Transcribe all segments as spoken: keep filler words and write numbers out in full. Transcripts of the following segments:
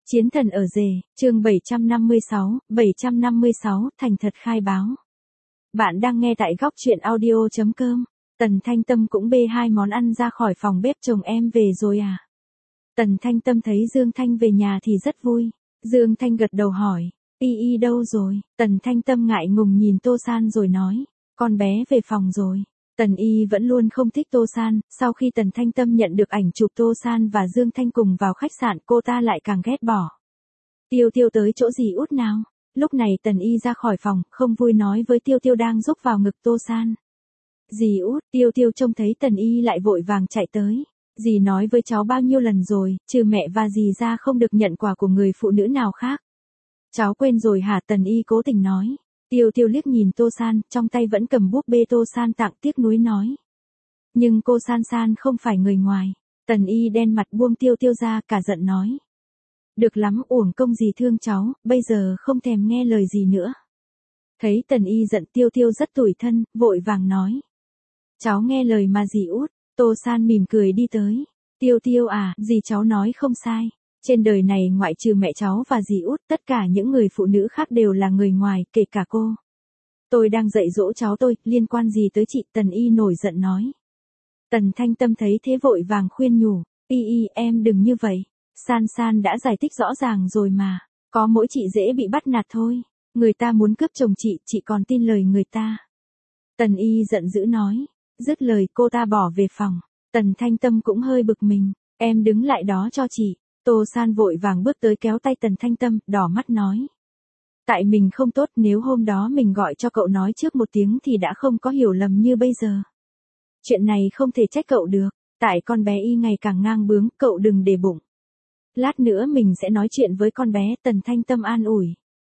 Chiến thần ở rể, chương bảy trăm năm mươi sáu, bảy trăm năm mươi sáu, thành thật khai báo. Bạn đang nghe tại góc truyện audio chấm com. Tần Thanh Tâm cũng bê hai món ăn ra khỏi phòng bếp. Chồng em về rồi à? Tần Thanh Tâm thấy Dương Thanh về nhà thì rất vui. Dương Thanh gật đầu hỏi, Y Y đâu rồi? Tần Thanh Tâm ngại ngùng nhìn Tô San rồi nói, con bé về phòng rồi. Tần Y vẫn luôn không thích Tô San, sau khi Tần Thanh Tâm nhận được ảnh chụp Tô San và Dương Thanh cùng vào khách sạn, cô ta lại càng ghét bỏ. Tiêu Tiêu tới chỗ dì út nào? Lúc này Tần Y ra khỏi phòng, không vui nói với Tiêu Tiêu đang rúc vào ngực Tô San. Dì út, Tiêu Tiêu trông thấy Tần Y lại vội vàng chạy tới. Dì nói với cháu bao nhiêu lần rồi, trừ mẹ và dì ra không được nhận quà của người phụ nữ nào khác. Cháu quên rồi hả? Tần Y cố tình nói. Tiêu Tiêu liếc nhìn Tô San, trong tay vẫn cầm búp bê Tô San tặng, tiếc nuối nói. Nhưng cô San San không phải người ngoài. Tần Y đen mặt buông Tiêu Tiêu ra, cả giận nói. Được lắm, uổng công dì thương cháu, bây giờ không thèm nghe lời gì nữa. Thấy Tần Y giận, Tiêu Tiêu rất tủi thân, vội vàng nói. Cháu nghe lời mà dì út. Tô San mỉm cười đi tới. Tiêu Tiêu à, dì cháu nói không sai. Trên đời này ngoại trừ mẹ cháu và dì út, tất cả những người phụ nữ khác đều là người ngoài, kể cả cô. Tôi đang dạy dỗ cháu tôi, liên quan gì tới chị? Tần Y nổi giận nói. Tần Thanh Tâm thấy thế vội vàng khuyên nhủ, Y Y em đừng như vậy. San San đã giải thích rõ ràng rồi mà. Có mỗi chị dễ bị bắt nạt thôi. Người ta muốn cướp chồng chị, chị còn tin lời người ta. Tần Y giận dữ nói. Dứt lời cô ta bỏ về phòng. Tần Thanh Tâm cũng hơi bực mình. Em đứng lại đó cho chị. Tô San vội vàng bước tới kéo tay Tần Thanh Tâm, đỏ mắt nói. Tại mình không tốt, nếu hôm đó mình gọi cho cậu nói trước một tiếng thì đã không có hiểu lầm như bây giờ. Chuyện này không thể trách cậu được. Tại con bé Y ngày càng ngang bướng, cậu đừng để bụng. Lát nữa mình sẽ nói chuyện với con bé. Tần Thanh Tâm an ủi.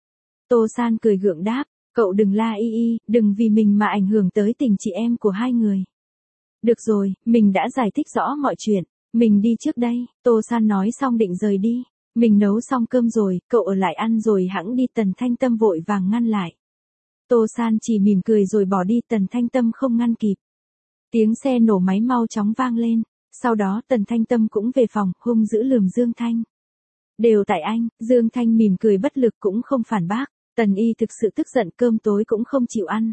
Tô San cười gượng đáp. Cậu đừng la Y Y, đừng vì mình mà ảnh hưởng tới tình chị em của hai người. Được rồi, mình đã giải thích rõ mọi chuyện. Mình đi trước đây. Tô San nói xong định rời đi. Mình nấu xong cơm rồi, cậu ở lại ăn rồi hẵng đi. Tần Thanh Tâm vội vàng ngăn lại. Tô San chỉ mỉm cười rồi bỏ đi. Tần Thanh Tâm không ngăn kịp. Tiếng xe nổ máy mau chóng vang lên. Sau đó Tần Thanh Tâm cũng về phòng, hung dữ lườm Dương Thanh. Đều tại anh. Dương Thanh mỉm cười bất lực cũng không phản bác. Tần Y thực sự tức giận, cơm tối cũng không chịu ăn.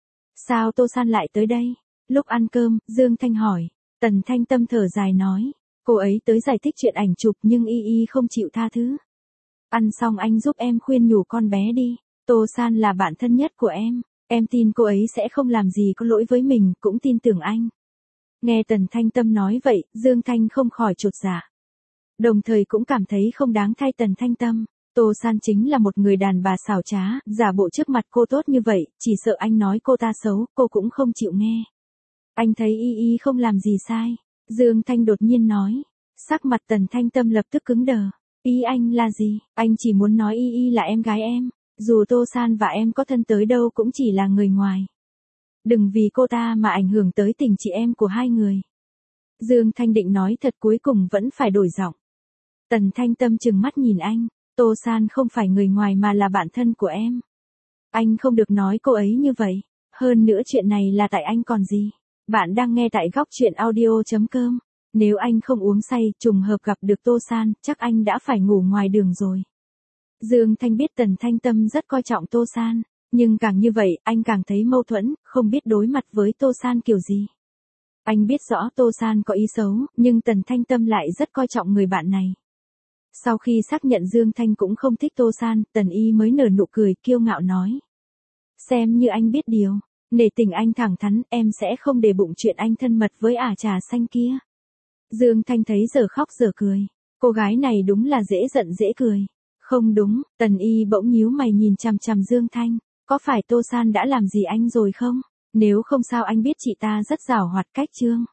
Sao Tô San lại tới đây? Lúc ăn cơm, Dương Thanh hỏi. Tần Thanh Tâm thở dài nói. Cô ấy tới giải thích chuyện ảnh chụp nhưng Y Y không chịu tha thứ. Ăn xong anh giúp em khuyên nhủ con bé đi. Tô San là bạn thân nhất của em. Em tin cô ấy sẽ không làm gì có lỗi với mình, cũng tin tưởng anh. Nghe Tần Thanh Tâm nói vậy, Dương Thanh không khỏi chột dạ. Đồng thời cũng cảm thấy không đáng thay Tần Thanh Tâm. Tô San chính là một người đàn bà xảo trá, giả bộ trước mặt cô tốt như vậy, chỉ sợ anh nói cô ta xấu, cô cũng không chịu nghe. Anh thấy Y Y không làm gì sai. Dương Thanh đột nhiên nói. Sắc mặt Tần Thanh Tâm lập tức cứng đờ. Ý anh là gì? Anh chỉ muốn nói Y Y là em gái em. Dù Tô San và em có thân tới đâu cũng chỉ là người ngoài. Đừng vì cô ta mà ảnh hưởng tới tình chị em của hai người. Dương Thanh định nói thật cuối cùng vẫn phải đổi giọng. Tần Thanh Tâm trừng mắt nhìn anh. Tô San không phải người ngoài mà là bạn thân của em. Anh không được nói cô ấy như vậy. Hơn nữa chuyện này là tại anh còn gì. Bạn đang nghe tại góc truyện audio chấm com. Nếu anh không uống say, trùng hợp gặp được Tô San, chắc anh đã phải ngủ ngoài đường rồi. Dương Thanh biết Tần Thanh Tâm rất coi trọng Tô San. Nhưng càng như vậy, anh càng thấy mâu thuẫn, không biết đối mặt với Tô San kiểu gì. Anh biết rõ Tô San có ý xấu, nhưng Tần Thanh Tâm lại rất coi trọng người bạn này. Sau khi xác nhận Dương Thanh cũng không thích Tô San, Tần Y mới nở nụ cười kiêu ngạo nói. Xem như anh biết điều. Nể tình anh thẳng thắn, em sẽ không để bụng chuyện anh thân mật với ả trà xanh kia. Dương Thanh thấy giờ khóc giờ cười. Cô gái này đúng là dễ giận dễ cười. Không đúng, Tần Y bỗng nhíu mày nhìn chằm chằm Dương Thanh. Có phải Tô San đã làm gì anh rồi không? Nếu không sao anh biết chị ta rất giàu hoạt cách trương.